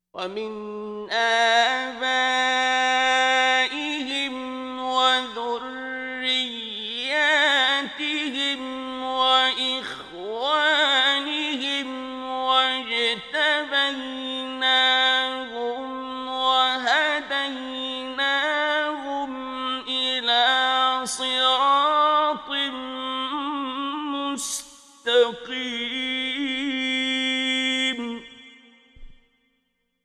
ومن آبائهم وذرياتهم وإخوانهم واجتبيناهم وهديناهم إلى صراط مستقيم.